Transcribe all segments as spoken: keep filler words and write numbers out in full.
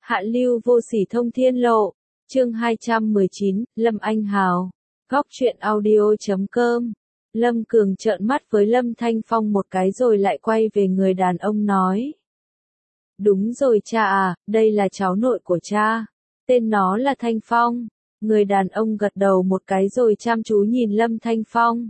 Hạ lưu vô sỉ thông thiên lộ. Chương hai trăm mười chín, Lâm Anh Hào. Góc truyện audio chấm com. Lâm Cường trợn mắt với Lâm Thanh Phong một cái rồi lại quay về người đàn ông nói. Đúng rồi cha à, đây là cháu nội của cha. Tên nó là Thanh Phong. Người đàn ông gật đầu một cái rồi chăm chú nhìn Lâm Thanh Phong.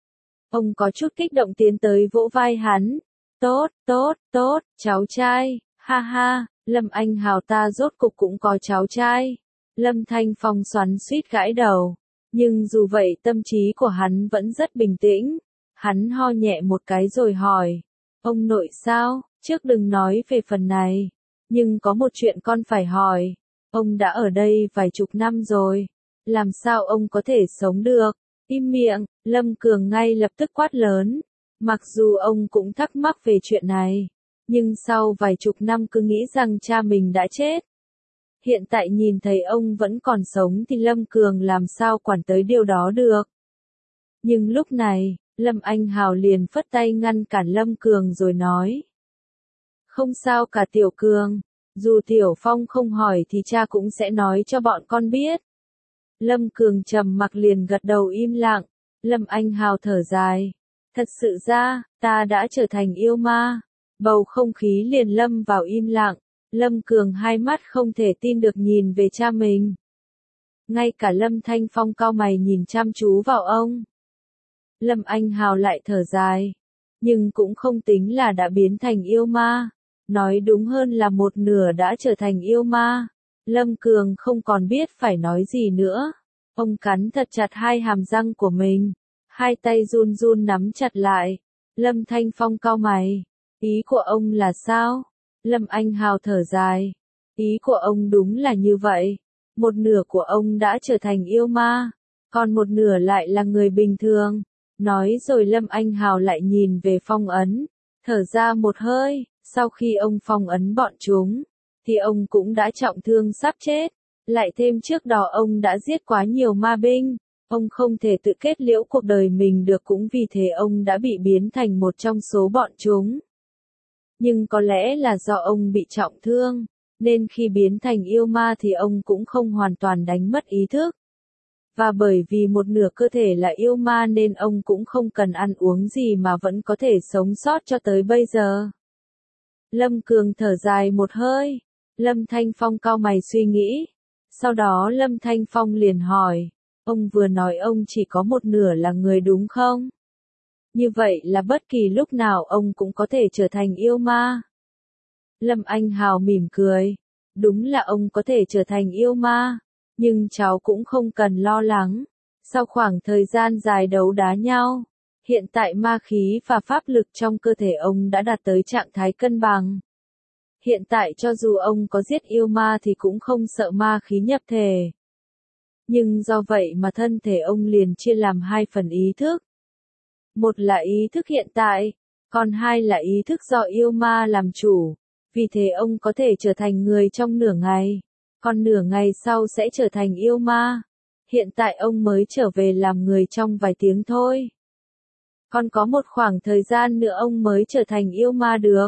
Ông có chút kích động tiến tới vỗ vai hắn. Tốt, tốt, tốt, cháu trai, ha ha, Lâm Anh Hào ta rốt cục cũng có cháu trai. Lâm Thanh Phong xoắn xuýt gãi đầu. Nhưng dù vậy tâm trí của hắn vẫn rất bình tĩnh. Hắn ho nhẹ một cái rồi hỏi. Ông nội sao, trước đừng nói về phần này. Nhưng có một chuyện con phải hỏi. Ông đã ở đây vài chục năm rồi. Làm sao ông có thể sống được? Im miệng, Lâm Cường ngay lập tức quát lớn. Mặc dù ông cũng thắc mắc về chuyện này. Nhưng sau vài chục năm cứ nghĩ rằng cha mình đã chết. Hiện tại nhìn thấy ông vẫn còn sống thì Lâm Cường làm sao quản tới điều đó được. Nhưng lúc này, Lâm Anh Hào liền phất tay ngăn cản Lâm Cường rồi nói. Không sao cả Tiểu Cường, dù Tiểu Phong không hỏi thì cha cũng sẽ nói cho bọn con biết. Lâm Cường trầm mặc liền gật đầu im lặng. Lâm Anh Hào thở dài. Thật sự ra, ta đã trở thành yêu ma. Bầu không khí liền lâm vào im lặng. Lâm Cường hai mắt không thể tin được nhìn về cha mình. Ngay cả Lâm Thanh Phong cau mày nhìn chăm chú vào ông. Lâm Anh Hào lại thở dài. Nhưng cũng không tính là đã biến thành yêu ma. Nói đúng hơn là một nửa đã trở thành yêu ma. Lâm Cường không còn biết phải nói gì nữa. Ông cắn thật chặt hai hàm răng của mình. Hai tay run run nắm chặt lại. Lâm Thanh Phong cau mày. Ý của ông là sao? Lâm Anh Hào thở dài. Ý của ông đúng là như vậy. Một nửa của ông đã trở thành yêu ma. Còn một nửa lại là người bình thường. Nói rồi Lâm Anh Hào lại nhìn về phong ấn. Thở ra một hơi. Sau khi ông phong ấn bọn chúng. Thì ông cũng đã trọng thương sắp chết. Lại thêm trước đó ông đã giết quá nhiều ma binh. Ông không thể tự kết liễu cuộc đời mình được cũng vì thế ông đã bị biến thành một trong số bọn chúng. Nhưng có lẽ là do ông bị trọng thương, nên khi biến thành yêu ma thì ông cũng không hoàn toàn đánh mất ý thức. Và bởi vì một nửa cơ thể là yêu ma nên ông cũng không cần ăn uống gì mà vẫn có thể sống sót cho tới bây giờ. Lâm Cường thở dài một hơi. Lâm Thanh Phong cau mày suy nghĩ. Sau đó Lâm Thanh Phong liền hỏi. Ông vừa nói ông chỉ có một nửa là người đúng không? Như vậy là bất kỳ lúc nào ông cũng có thể trở thành yêu ma. Lâm Anh Hào mỉm cười. Đúng là ông có thể trở thành yêu ma. Nhưng cháu cũng không cần lo lắng. Sau khoảng thời gian dài đấu đá nhau, hiện tại ma khí và pháp lực trong cơ thể ông đã đạt tới trạng thái cân bằng. Hiện tại cho dù ông có giết yêu ma thì cũng không sợ ma khí nhập thể. Nhưng do vậy mà thân thể ông liền chia làm hai phần ý thức. Một là ý thức hiện tại, còn hai là ý thức do yêu ma làm chủ. Vì thế ông có thể trở thành người trong nửa ngày, còn nửa ngày sau sẽ trở thành yêu ma. Hiện tại ông mới trở về làm người trong vài tiếng thôi. Còn có một khoảng thời gian nữa ông mới trở thành yêu ma được.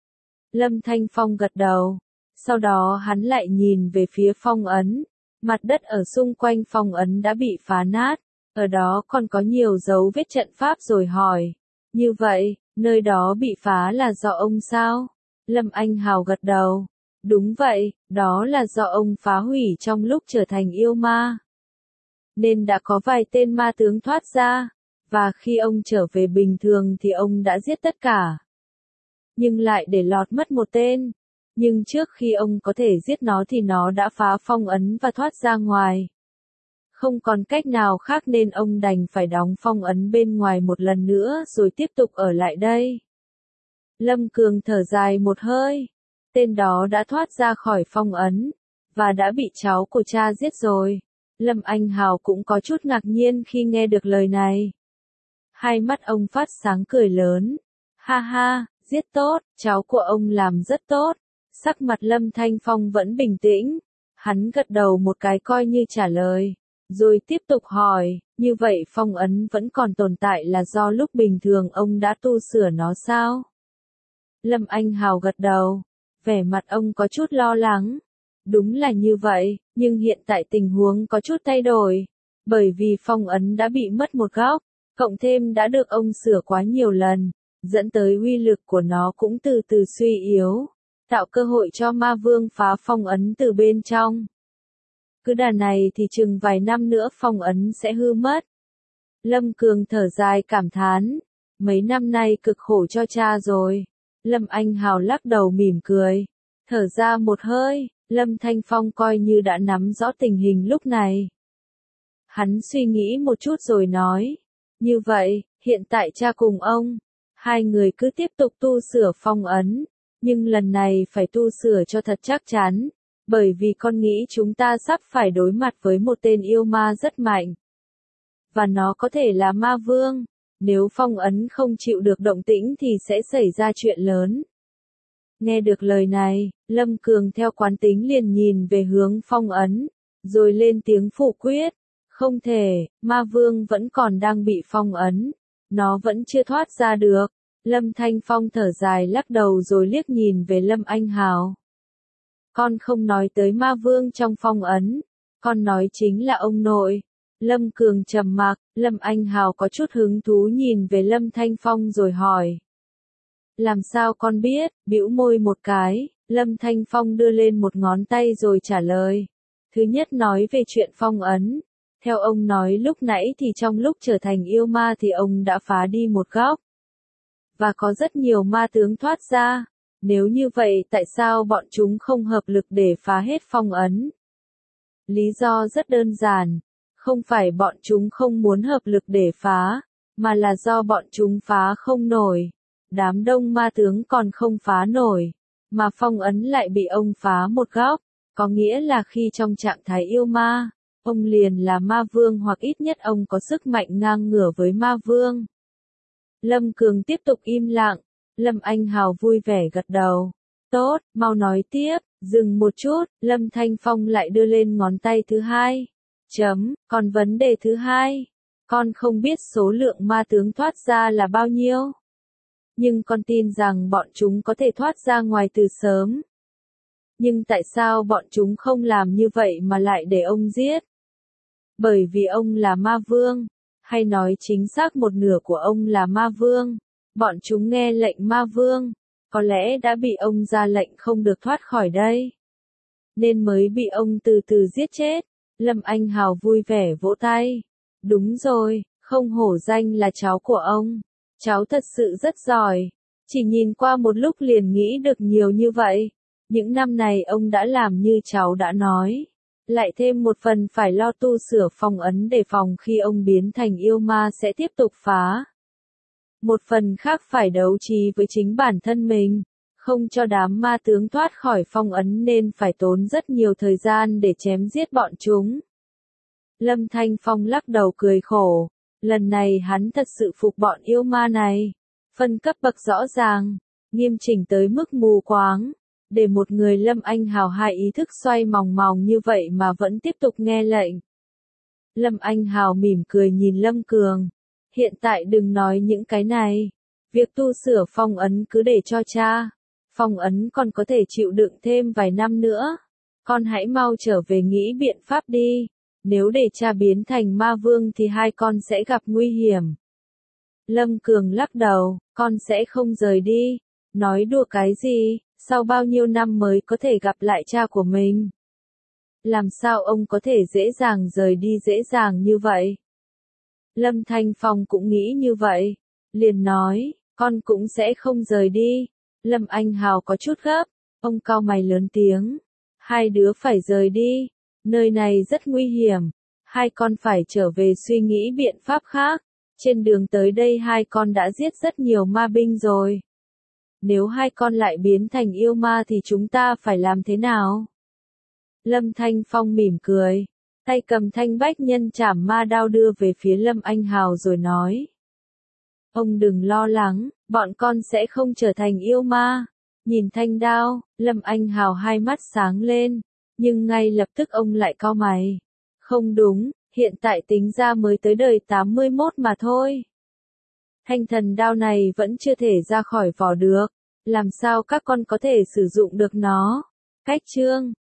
Lâm Thanh Phong gật đầu. Sau đó hắn lại nhìn về phía phong ấn. Mặt đất ở xung quanh phong ấn đã bị phá nát. Ở đó còn có nhiều dấu vết trận pháp rồi hỏi. Như vậy, nơi đó bị phá là do ông sao? Lâm Anh Hào gật đầu. Đúng vậy, đó là do ông phá hủy trong lúc trở thành yêu ma. Nên đã có vài tên ma tướng thoát ra. Và khi ông trở về bình thường thì ông đã giết tất cả. Nhưng lại để lọt mất một tên. Nhưng trước khi ông có thể giết nó thì nó đã phá phong ấn và thoát ra ngoài. Không còn cách nào khác nên ông đành phải đóng phong ấn bên ngoài một lần nữa rồi tiếp tục ở lại đây. Lâm Cường thở dài một hơi. Tên đó đã thoát ra khỏi phong ấn. Và đã bị cháu của cha giết rồi. Lâm Anh Hào cũng có chút ngạc nhiên khi nghe được lời này. Hai mắt ông phát sáng cười lớn. Ha ha, giết tốt, cháu của ông làm rất tốt. Sắc mặt Lâm Thanh Phong vẫn bình tĩnh. Hắn gật đầu một cái coi như trả lời. Rồi tiếp tục hỏi, như vậy phong ấn vẫn còn tồn tại là do lúc bình thường ông đã tu sửa nó sao? Lâm Anh Hào gật đầu. Vẻ mặt ông có chút lo lắng. Đúng là như vậy, nhưng hiện tại tình huống có chút thay đổi. Bởi vì phong ấn đã bị mất một góc, cộng thêm đã được ông sửa quá nhiều lần, dẫn tới uy lực của nó cũng từ từ suy yếu, tạo cơ hội cho ma vương phá phong ấn từ bên trong. Cứ đà này thì chừng vài năm nữa phong ấn sẽ hư mất. Lâm Cường thở dài cảm thán, mấy năm nay cực khổ cho cha rồi. Lâm Anh Hào lắc đầu mỉm cười, thở ra một hơi, Lâm Thanh Phong coi như đã nắm rõ tình hình lúc này. Hắn suy nghĩ một chút rồi nói, như vậy, hiện tại cha cùng ông, hai người cứ tiếp tục tu sửa phong ấn, nhưng lần này phải tu sửa cho thật chắc chắn, bởi vì con nghĩ chúng ta sắp phải đối mặt với một tên yêu ma rất mạnh. Và nó có thể là ma vương, nếu phong ấn không chịu được động tĩnh thì sẽ xảy ra chuyện lớn. Nghe được lời này, Lâm Cường theo quán tính liền nhìn về hướng phong ấn, rồi lên tiếng phủ quyết. Không thể, ma vương vẫn còn đang bị phong ấn, nó vẫn chưa thoát ra được. Lâm Thanh Phong thở dài lắc đầu rồi liếc nhìn về Lâm Anh Hào. Con không nói tới ma vương trong phong ấn, con nói chính là ông nội. Lâm Cường trầm mặc, Lâm Anh Hào có chút hứng thú nhìn về Lâm Thanh Phong rồi hỏi. Làm sao con biết, bĩu môi một cái, Lâm Thanh Phong đưa lên một ngón tay rồi trả lời. Thứ nhất nói về chuyện phong ấn. Theo ông nói lúc nãy thì trong lúc trở thành yêu ma thì ông đã phá đi một góc. Và có rất nhiều ma tướng thoát ra. Nếu như vậy tại sao bọn chúng không hợp lực để phá hết phong ấn? Lý do rất đơn giản. Không phải bọn chúng không muốn hợp lực để phá, mà là do bọn chúng phá không nổi. Đám đông ma tướng còn không phá nổi, mà phong ấn lại bị ông phá một góc. Có nghĩa là khi trong trạng thái yêu ma, ông liền là ma vương hoặc ít nhất ông có sức mạnh ngang ngửa với ma vương. Lâm Cường tiếp tục im lặng, Lâm Anh Hào vui vẻ gật đầu. Tốt, mau nói tiếp, dừng một chút, Lâm Thanh Phong lại đưa lên ngón tay thứ hai. Chấm, còn vấn đề thứ hai, con không biết số lượng ma tướng thoát ra là bao nhiêu. Nhưng con tin rằng bọn chúng có thể thoát ra ngoài từ sớm. Nhưng tại sao bọn chúng không làm như vậy mà lại để ông giết? Bởi vì ông là ma vương, hay nói chính xác một nửa của ông là ma vương. Bọn chúng nghe lệnh ma vương, có lẽ đã bị ông ra lệnh không được thoát khỏi đây. Nên mới bị ông từ từ giết chết. Lâm Anh Hào vui vẻ vỗ tay. Đúng rồi, không hổ danh là cháu của ông. Cháu thật sự rất giỏi. Chỉ nhìn qua một lúc liền nghĩ được nhiều như vậy. Những năm này ông đã làm như cháu đã nói. Lại thêm một phần phải lo tu sửa phong ấn để phòng khi ông biến thành yêu ma sẽ tiếp tục phá. Một phần khác phải đấu trí với chính bản thân mình. Không cho đám ma tướng thoát khỏi phong ấn nên phải tốn rất nhiều thời gian để chém giết bọn chúng. Lâm Thanh Phong lắc đầu cười khổ. Lần này hắn thật sự phục bọn yêu ma này. Phân cấp bậc rõ ràng, nghiêm chỉnh tới mức mù quáng. Để một người Lâm Anh Hào hai ý thức xoay mòng mòng như vậy mà vẫn tiếp tục nghe lệnh. Lâm Anh Hào mỉm cười nhìn Lâm Cường. Hiện tại đừng nói những cái này. Việc tu sửa phong ấn cứ để cho cha. Phong ấn còn có thể chịu đựng thêm vài năm nữa. Con hãy mau trở về nghĩ biện pháp đi. Nếu để cha biến thành ma vương thì hai con sẽ gặp nguy hiểm. Lâm Cường lắc đầu, con sẽ không rời đi. Nói đùa cái gì, sau bao nhiêu năm mới có thể gặp lại cha của mình? Làm sao ông có thể dễ dàng rời đi dễ dàng như vậy? Lâm Thanh Phong cũng nghĩ như vậy. Liền nói, con cũng sẽ không rời đi. Lâm Anh Hào có chút gấp, ông cau mày lớn tiếng. Hai đứa phải rời đi, nơi này rất nguy hiểm. Hai con phải trở về suy nghĩ biện pháp khác. Trên đường tới đây hai con đã giết rất nhiều ma binh rồi. Nếu hai con lại biến thành yêu ma thì chúng ta phải làm thế nào? Lâm Thanh Phong mỉm cười, tay cầm thanh bách nhân trảm ma đao đưa về phía Lâm Anh Hào rồi nói. Ông đừng lo lắng, bọn con sẽ không trở thành yêu ma. Nhìn thanh đao, Lâm Anh Hào hai mắt sáng lên, nhưng ngay lập tức ông lại cau mày. Không đúng, hiện tại tính ra mới tới đời tám mươi mốt mà thôi. Thanh thần đao này vẫn chưa thể ra khỏi vỏ được, làm sao các con có thể sử dụng được nó? Cách chương